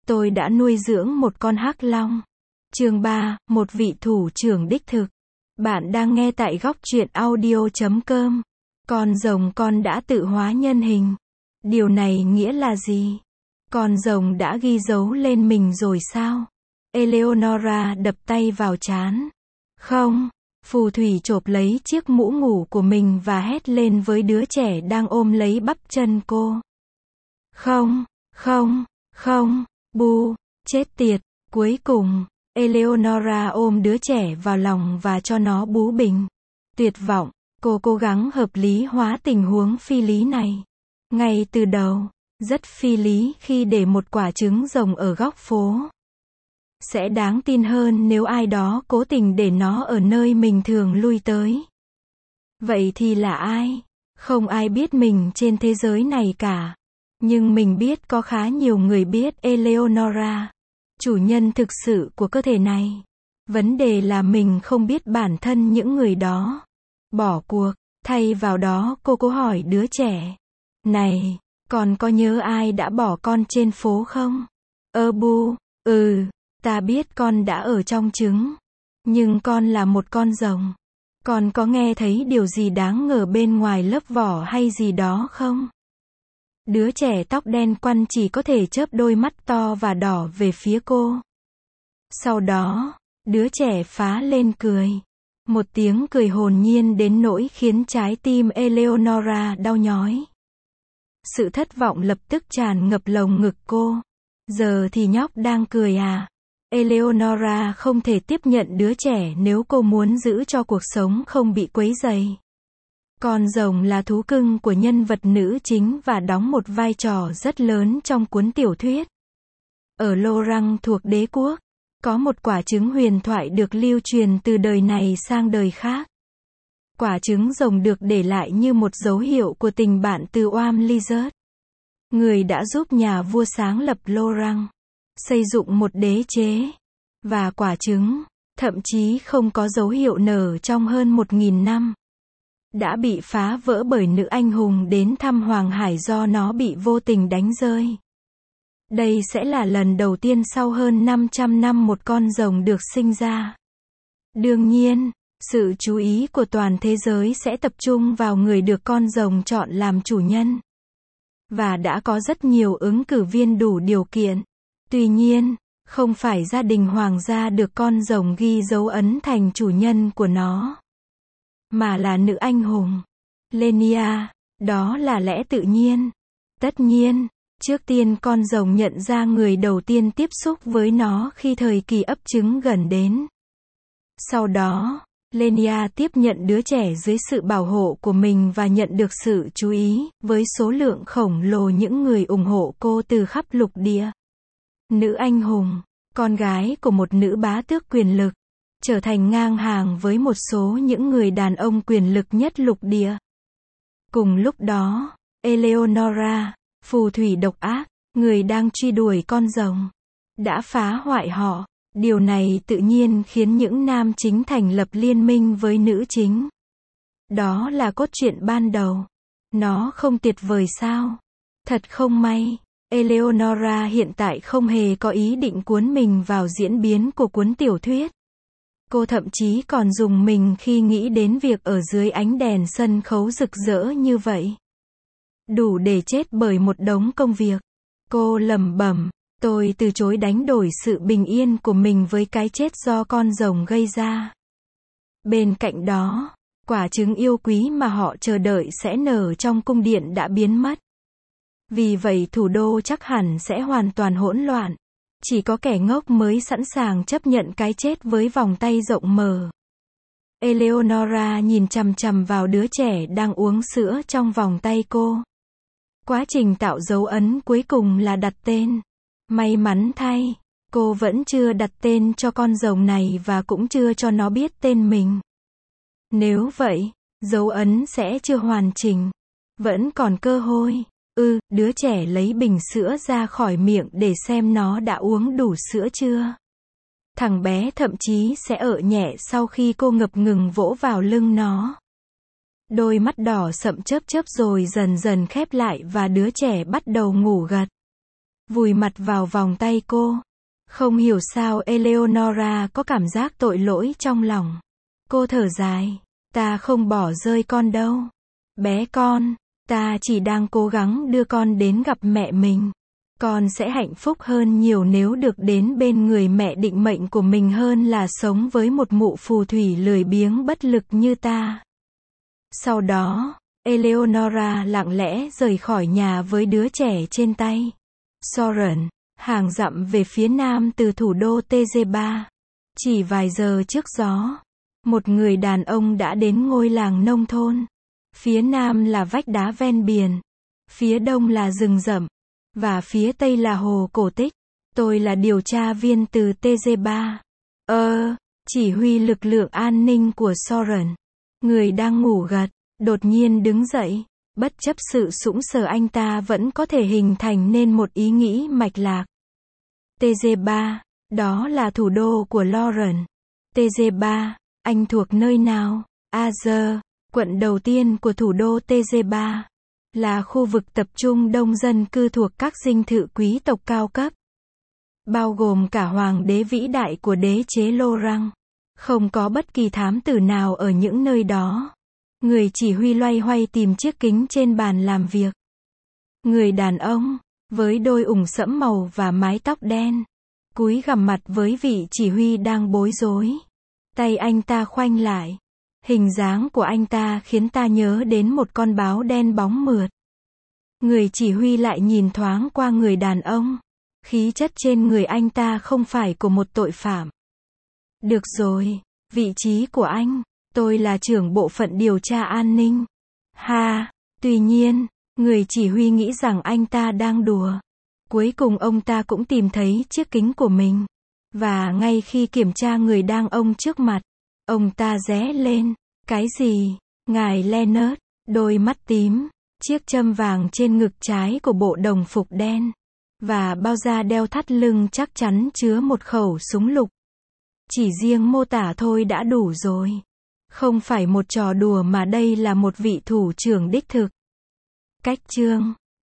Tôi đã nuôi dưỡng một con hắc long. Chương 3, một vị thủ trưởng đích thực. Bạn đang nghe tại góc truyện audio.com. Con rồng con đã tự hóa nhân hình. Điều này nghĩa là gì? Con rồng đã ghi dấu lên mình rồi sao? Eleonora đập tay vào trán. Không. Phù thủy chộp lấy chiếc mũ ngủ của mình và hét lên với đứa trẻ đang ôm lấy bắp chân cô. Không, không, không, bu, chết tiệt. Cuối cùng, Eleonora ôm đứa trẻ vào lòng và cho nó bú bình. Tuyệt vọng, cô cố gắng hợp lý hóa tình huống phi lý này. Ngay từ đầu, rất phi lý khi để một quả trứng rồng ở góc phố. Sẽ đáng tin hơn nếu ai đó cố tình để nó ở nơi mình thường lui tới. Vậy thì là ai? Không ai biết mình trên thế giới này cả. Nhưng mình biết có khá nhiều người biết Eleonora, chủ nhân thực sự của cơ thể này. Vấn đề là mình không biết bản thân những người đó. Bỏ cuộc, thay vào đó cô cố hỏi đứa trẻ. Này, con có nhớ ai đã bỏ con trên phố không? Bu, ta biết con đã ở trong trứng. Nhưng con là một con rồng. Con có nghe thấy điều gì đáng ngờ bên ngoài lớp vỏ hay gì đó không? Đứa trẻ tóc đen quăn chỉ có thể chớp đôi mắt to và đỏ về phía cô. Sau đó, đứa trẻ phá lên cười. Một tiếng cười hồn nhiên đến nỗi khiến trái tim Eleonora đau nhói. Sự thất vọng lập tức tràn ngập lồng ngực cô. Giờ thì nhóc đang cười à? Eleonora không thể tiếp nhận đứa trẻ nếu cô muốn giữ cho cuộc sống không bị quấy rầy. Con rồng là thú cưng của nhân vật nữ chính và đóng một vai trò rất lớn trong cuốn tiểu thuyết. Ở Lorang thuộc đế quốc, có một quả trứng huyền thoại được lưu truyền từ đời này sang đời khác. Quả trứng rồng được để lại như một dấu hiệu của tình bạn từ Oam Lizard, người đã giúp nhà vua sáng lập Lorang, xây dựng một đế chế. Và quả trứng, thậm chí không có dấu hiệu nở trong hơn 1000 năm. Đã bị phá vỡ bởi nữ anh hùng đến thăm Hoàng Hải do nó bị vô tình đánh rơi. Đây sẽ là lần đầu tiên sau hơn 500 năm một con rồng được sinh ra. Đương nhiên, sự chú ý của toàn thế giới sẽ tập trung vào người được con rồng chọn làm chủ nhân. Và đã có rất nhiều ứng cử viên đủ điều kiện. Tuy nhiên, không phải gia đình hoàng gia được con rồng ghi dấu ấn thành chủ nhân của nó, mà là nữ anh hùng, Lenia. Đó là lẽ tự nhiên. Tất nhiên, trước tiên con rồng nhận ra người đầu tiên tiếp xúc với nó khi thời kỳ ấp trứng gần đến. Sau đó, Lenia tiếp nhận đứa trẻ dưới sự bảo hộ của mình và nhận được sự chú ý, với số lượng khổng lồ những người ủng hộ cô từ khắp lục địa. Nữ anh hùng, con gái của một nữ bá tước quyền lực, trở thành ngang hàng với một số những người đàn ông quyền lực nhất lục địa. Cùng lúc đó, Eleonora, phù thủy độc ác, người đang truy đuổi con rồng, đã phá hoại họ. Điều này tự nhiên khiến những nam chính thành lập liên minh với nữ chính. Đó là cốt truyện ban đầu. Nó không tuyệt vời sao? Thật không may, Eleonora hiện tại không hề có ý định cuốn mình vào diễn biến của cuốn tiểu thuyết. Cô thậm chí còn rùng mình khi nghĩ đến việc ở dưới ánh đèn sân khấu rực rỡ như vậy. Đủ để chết bởi một đống công việc. Cô lẩm bẩm, tôi từ chối đánh đổi sự bình yên của mình với cái chết do con rồng gây ra. Bên cạnh đó, quả trứng yêu quý mà họ chờ đợi sẽ nở trong cung điện đã biến mất. Vì vậy thủ đô chắc hẳn sẽ hoàn toàn hỗn loạn. Chỉ có kẻ ngốc mới sẵn sàng chấp nhận cái chết với vòng tay rộng mở. Eleonora nhìn chằm chằm vào đứa trẻ đang uống sữa trong vòng tay cô. Quá trình tạo dấu ấn cuối cùng là đặt tên. May mắn thay, cô vẫn chưa đặt tên cho con rồng này và cũng chưa cho nó biết tên mình. Nếu vậy, dấu ấn sẽ chưa hoàn chỉnh. Vẫn còn cơ hội. Đứa trẻ lấy bình sữa ra khỏi miệng để xem nó đã uống đủ sữa chưa. Thằng bé thậm chí sẽ ợ nhẹ sau khi cô ngập ngừng vỗ vào lưng nó. Đôi mắt đỏ sậm chớp chớp rồi dần dần khép lại và đứa trẻ bắt đầu ngủ gật. vùi mặt vào vòng tay cô. Không hiểu sao Eleonora có cảm giác tội lỗi trong lòng. Cô thở dài. Ta không bỏ rơi con đâu. Bé con, ta chỉ đang cố gắng đưa con đến gặp mẹ mình. Con sẽ hạnh phúc hơn nhiều nếu được đến bên người mẹ định mệnh của mình hơn là sống với một mụ phù thủy lười biếng bất lực như ta. Sau đó, Eleonora lặng lẽ rời khỏi nhà với đứa trẻ trên tay. Soren, hàng dặm về phía nam từ thủ đô Tezeba. Chỉ vài giờ trước gió, một người đàn ông đã đến ngôi làng nông thôn. Phía nam là vách đá ven biển, phía đông là rừng rậm, và phía tây là hồ cổ tích. Tôi là điều tra viên từ Tezeba. Chỉ huy lực lượng an ninh của Soren. Người đang ngủ gật, đột nhiên đứng dậy. Bất chấp sự sũng sờ, anh ta vẫn có thể hình thành nên một ý nghĩ mạch lạc. Tezeba, đó là thủ đô của Lauren. Tezeba, anh thuộc nơi nào? Azer, quận đầu tiên của thủ đô Tezeba, là khu vực tập trung đông dân cư thuộc các dinh thự quý tộc cao cấp, bao gồm cả hoàng đế vĩ đại của đế chế Lorang. Không có bất kỳ thám tử nào ở những nơi đó. Người chỉ huy loay hoay tìm chiếc kính trên bàn làm việc. Người đàn ông, với đôi ủng sẫm màu và mái tóc đen, cúi gằm mặt với vị chỉ huy đang bối rối. Tay anh ta khoanh lại. Hình dáng của anh ta khiến ta nhớ đến một con báo đen bóng mượt. Người chỉ huy lại nhìn thoáng qua người đàn ông. Khí chất trên người anh ta không phải của một tội phạm. Được rồi, vị trí của anh, tôi là trưởng bộ phận điều tra an ninh. Tuy nhiên, người chỉ huy nghĩ rằng anh ta đang đùa. Cuối cùng ông ta cũng tìm thấy chiếc kính của mình. Và ngay khi kiểm tra người đang ông trước mặt, ông ta ré lên. Cái gì? Ngài Leonard, đôi mắt tím, chiếc châm vàng trên ngực trái của bộ đồng phục đen, và bao da đeo thắt lưng chắc chắn chứa một khẩu súng lục. Chỉ riêng mô tả thôi đã đủ rồi. Không phải một trò đùa mà đây là một vị thủ trưởng đích thực. Cách chương